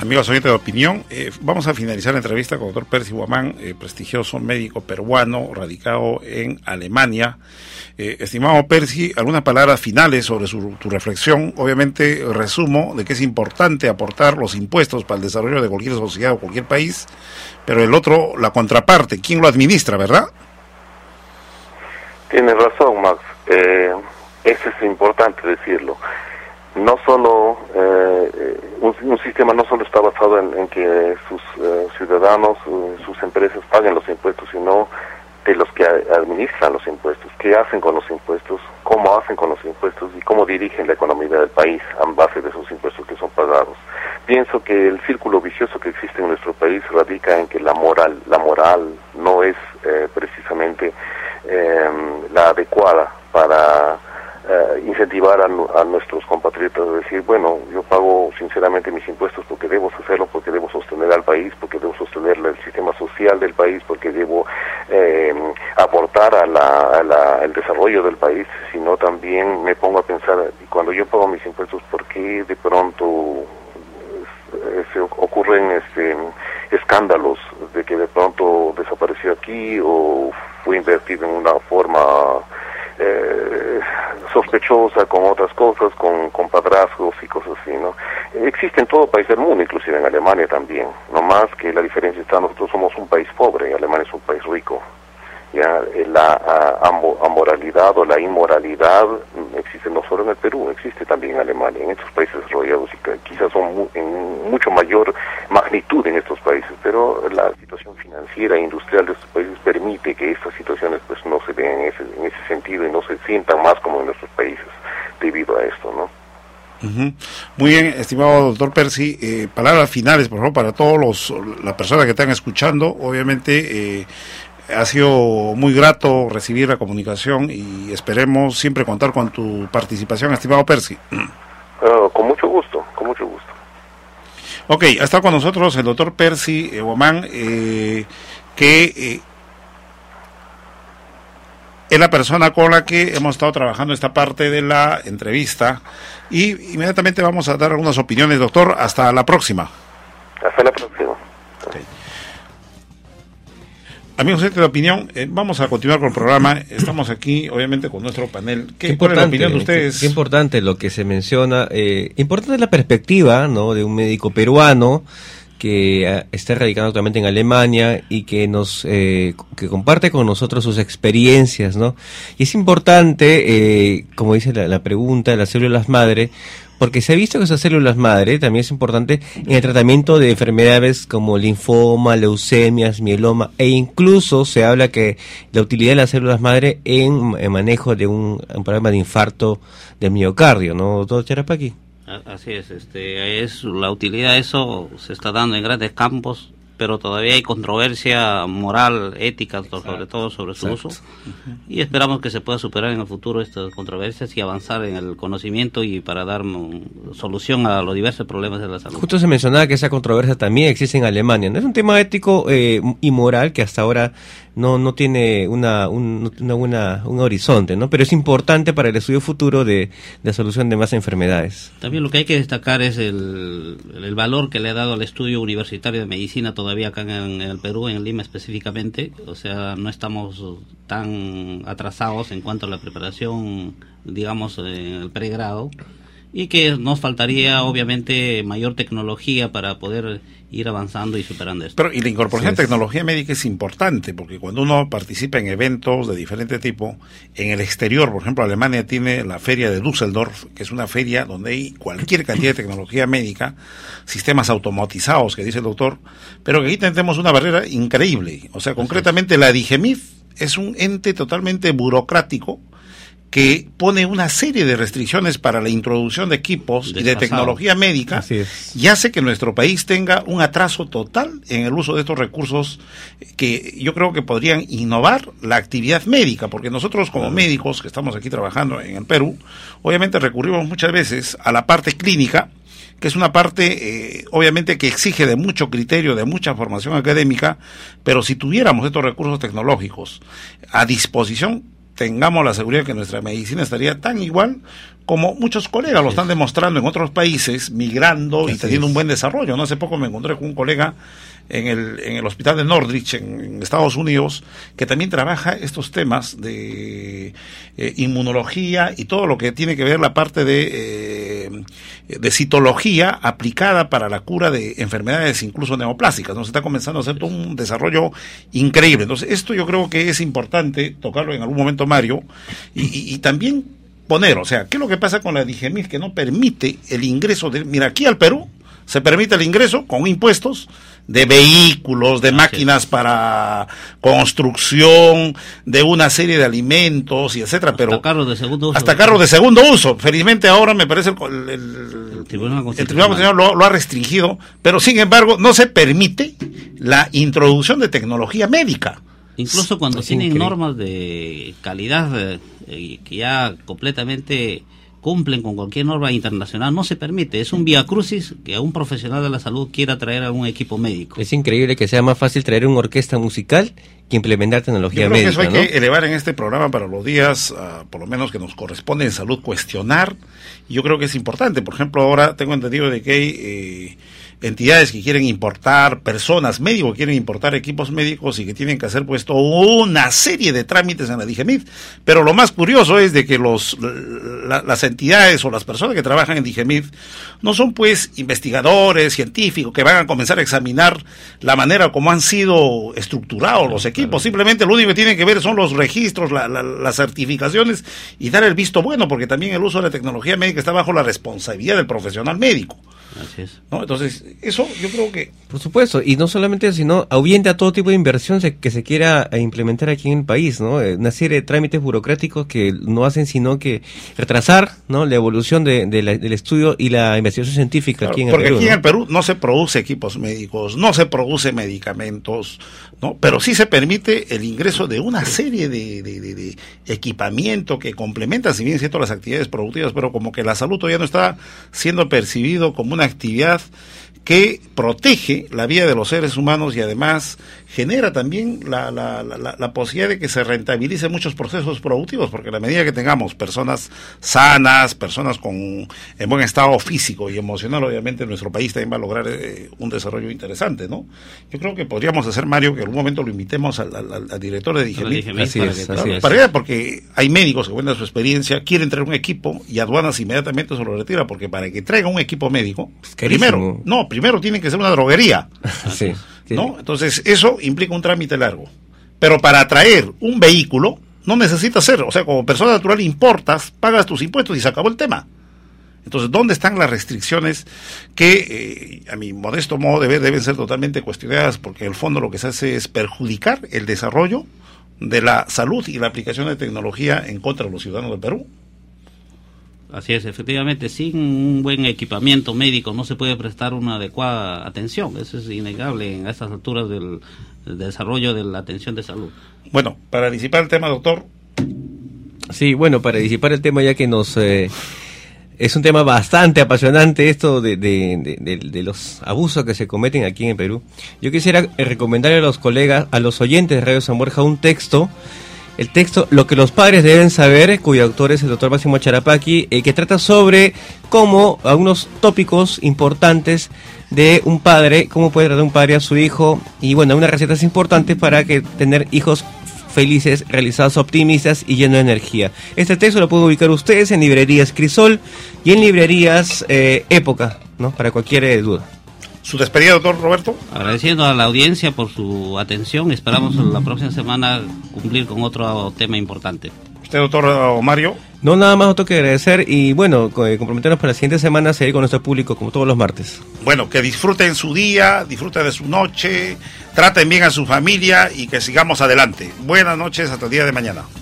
Amigos oyentes de Opinión, vamos a finalizar la entrevista con el doctor Percy Guamán, prestigioso médico peruano radicado en Alemania. Estimado Percy, algunas palabras finales sobre tu reflexión. Obviamente resumo de que es importante aportar los impuestos para el desarrollo de cualquier sociedad o cualquier país, pero el otro, la contraparte, ¿quién lo administra, verdad? Tienes razón, Max. Eso es importante decirlo. No solo un sistema no solo está basado en que sus ciudadanos, sus empresas paguen los impuestos, sino de los que administran los impuestos, qué hacen con los impuestos, cómo hacen con los impuestos y cómo dirigen la economía del país a base de esos impuestos que son pagados. Pienso que el círculo vicioso que existe en nuestro país radica en que la moral no es precisamente la adecuada para incentivar a nuestros compatriotas a decir, bueno, yo pago sinceramente mis impuestos porque debo hacerlo, porque debo sostener al país, porque debo sostener el sistema social del país, porque debo aportar al desarrollo del país, sino también me pongo a pensar, cuando yo pago mis impuestos, ¿por qué de pronto se ocurren escándalos de que de pronto desapareció aquí o fue invertido en una forma sospechosa con otras cosas, con padrazgos y cosas así, ¿no? Existe en todo país del mundo, inclusive en Alemania también, no más que la diferencia está, nosotros somos un país pobre, Alemania es un país rico. Ya la amoralidad o la inmoralidad existe no solo en el Perú, existe también en Alemania, en estos países desarrollados, y que quizás son en mucho mayor magnitud en estos países, pero la situación financiera e industrial de estos países permite que estas situaciones pues no se den en ese sentido y no se sientan más como en nuestros países debido a esto, ¿no? Muy bien, estimado doctor Percy, palabras finales, por favor, para todos las personas que están escuchando. Obviamente ha sido muy grato recibir la comunicación y esperemos siempre contar con tu participación, estimado Percy. Con mucho gusto, con mucho gusto. Ok, ha estado con nosotros el doctor Percy Guamán, que es la persona con la que hemos estado trabajando esta parte de la entrevista, y inmediatamente vamos a dar algunas opiniones. Doctor, hasta la próxima. Hasta la próxima. Okay. Amigos de Opinión, vamos a continuar con el programa. Estamos aquí, obviamente, con nuestro panel. ¿Cuál es la opinión de ustedes? Qué importante lo que se menciona. Importante la perspectiva, ¿no?, de un médico peruano que está radicado actualmente en Alemania y que que comparte con nosotros sus experiencias, ¿no? Y es importante, como dice la pregunta de las células madre, porque se ha visto que esas células madre también es importante en el tratamiento de enfermedades como linfoma, leucemias, mieloma, e incluso se habla que la utilidad de las células madre en el manejo de un problema de infarto del miocardio, ¿no, doctor Charapaqui? Así es la utilidad de eso se está dando en grandes campos, pero todavía hay controversia moral, ética, sobre todo sobre su uso, y esperamos que se pueda superar en el futuro estas controversias y avanzar en el conocimiento y para dar solución a los diversos problemas de la salud. Justo se mencionaba que esa controversia también existe en Alemania, ¿no? Es un tema ético y moral que hasta ahora no tiene un horizonte, ¿no? Pero es importante para el estudio futuro de la solución de más enfermedades. También lo que hay que destacar es el valor que le ha dado al estudio universitario de medicina todavía acá en el Perú, en Lima específicamente. O sea, no estamos tan atrasados en cuanto a la preparación, digamos, en el pregrado, y que nos faltaría obviamente mayor tecnología para poder ir avanzando y superando esto. Pero y la incorporación de tecnología médica es importante, porque cuando uno participa en eventos de diferente tipo, en el exterior, por ejemplo, Alemania tiene la feria de Düsseldorf, que es una feria donde hay cualquier cantidad de tecnología médica, sistemas automatizados, que dice el doctor, pero que aquí tenemos una barrera increíble. O sea, concretamente la DIGEMIF es un ente totalmente burocrático que pone una serie de restricciones para la introducción de equipos y de tecnología médica, y hace que nuestro país tenga un atraso total en el uso de estos recursos que yo creo que podrían innovar la actividad médica, porque nosotros como médicos que estamos aquí trabajando en el Perú, obviamente recurrimos muchas veces a la parte clínica, que es una parte obviamente que exige de mucho criterio, de mucha formación académica, pero si tuviéramos estos recursos tecnológicos a disposición, tengamos la seguridad que nuestra medicina estaría tan igual como muchos colegas lo están demostrando en otros países, migrando y teniendo un buen desarrollo, ¿no? Hace poco me encontré con un colega en el hospital de Northridge, en Estados Unidos, que también trabaja estos temas de inmunología y todo lo que tiene que ver la parte de citología aplicada para la cura de enfermedades incluso neoplásicas, ¿no? Se está comenzando a hacer todo un desarrollo increíble. Entonces, esto yo creo que es importante tocarlo en algún momento, Mario, y también poner, o sea, ¿qué es lo que pasa con la DIGEMIS que no permite el ingreso de, mira, aquí al Perú se permite el ingreso con impuestos de vehículos, de máquinas para construcción, de una serie de alimentos y etcétera, pero carros de segundo uso. Hasta carros de segundo uso. Felizmente ahora me parece el Tribunal Constitucional lo ha restringido, pero sin embargo no se permite la introducción de tecnología médica. Incluso cuando tienen normas de calidad que ya completamente cumplen con cualquier norma internacional, no se permite. Es un viacrucis que a un profesional de la salud quiera traer a un equipo médico. Es increíble que sea más fácil traer una orquesta musical que implementar tecnología médica. Yo creo que eso hay que elevar en este programa para los días, por lo menos que nos corresponde en salud, cuestionar. Yo creo que es importante. Por ejemplo, ahora tengo entendido de que hay entidades que quieren importar, personas, médicos que quieren importar equipos médicos y que tienen que hacer puesto una serie de trámites en la DIGEMIT. Pero lo más curioso es de que las entidades o las personas que trabajan en DIGEMIT no son pues investigadores, científicos, que van a comenzar a examinar la manera como han sido estructurados los equipos. Simplemente lo único que tienen que ver son los registros, las certificaciones y dar el visto bueno, porque también el uso de la tecnología médica está bajo la responsabilidad del profesional médico. Así es. ¿No? Entonces, eso yo creo que... Por supuesto, y no solamente eso, sino ahuyenta todo tipo de inversión que se quiera implementar aquí en el país, ¿no? Una serie de trámites burocráticos que no hacen sino que retrasar, ¿no?, la evolución del estudio y la investigación científica, claro, aquí en el Perú. Porque aquí en el Perú no se produce equipos médicos, no se produce medicamentos, ¿no? Pero sí se permite el ingreso de una serie de equipamiento que complementa, si bien cierto, las actividades productivas, pero como que la salud todavía no está siendo percibido como una actividad que protege la vida de los seres humanos y además genera también la posibilidad de que se rentabilicen muchos procesos productivos, porque a la medida que tengamos personas sanas, personas en buen estado físico y emocional, obviamente nuestro país también va a lograr un desarrollo interesante, ¿no? Yo creo que podríamos hacer, Mario, que en algún momento lo invitemos al director de DIGEMIT, porque hay médicos que cuentan su experiencia, quieren traer un equipo y aduanas inmediatamente se lo retira, porque para que traiga un equipo médico, primero tiene que ser una droguería. Sí. ¿No? Entonces, eso implica un trámite largo. Pero para traer un vehículo, no necesitas hacerlo. O sea, como persona natural importas, pagas tus impuestos y se acabó el tema. Entonces, ¿dónde están las restricciones que, a mi modesto modo de ver, deben ser totalmente cuestionadas? Porque en el fondo lo que se hace es perjudicar el desarrollo de la salud y la aplicación de tecnología en contra de los ciudadanos del Perú. Así es, efectivamente, sin un buen equipamiento médico no se puede prestar una adecuada atención. Eso es innegable en estas alturas del desarrollo de la atención de salud. Bueno, para disipar el tema, doctor. Sí, bueno, para disipar el tema, ya que es un tema bastante apasionante esto de los abusos que se cometen aquí en el Perú. Yo quisiera recomendarle a los colegas, a los oyentes de Radio San Borja, un texto. El texto, Lo que los padres deben saber, cuyo autor es el doctor Máximo Charapaqui, que trata sobre cómo algunos tópicos importantes de un padre, cómo puede tratar un padre a su hijo, y bueno, unas recetas importantes para tener hijos felices, realizados, optimistas y llenos de energía. Este texto lo pueden ubicar ustedes en librerías Crisol y en librerías Época, ¿no?, para cualquier duda. Su despedida, doctor Roberto. Agradeciendo a la audiencia por su atención. Esperamos la próxima semana cumplir con otro tema importante. ¿Usted, doctor Mario? No, nada más otro que agradecer y bueno, comprometernos para la siguiente semana a seguir con nuestro público como todos los martes. Bueno, que disfruten su día, disfruten de su noche, traten bien a su familia y que sigamos adelante. Buenas noches, hasta el día de mañana.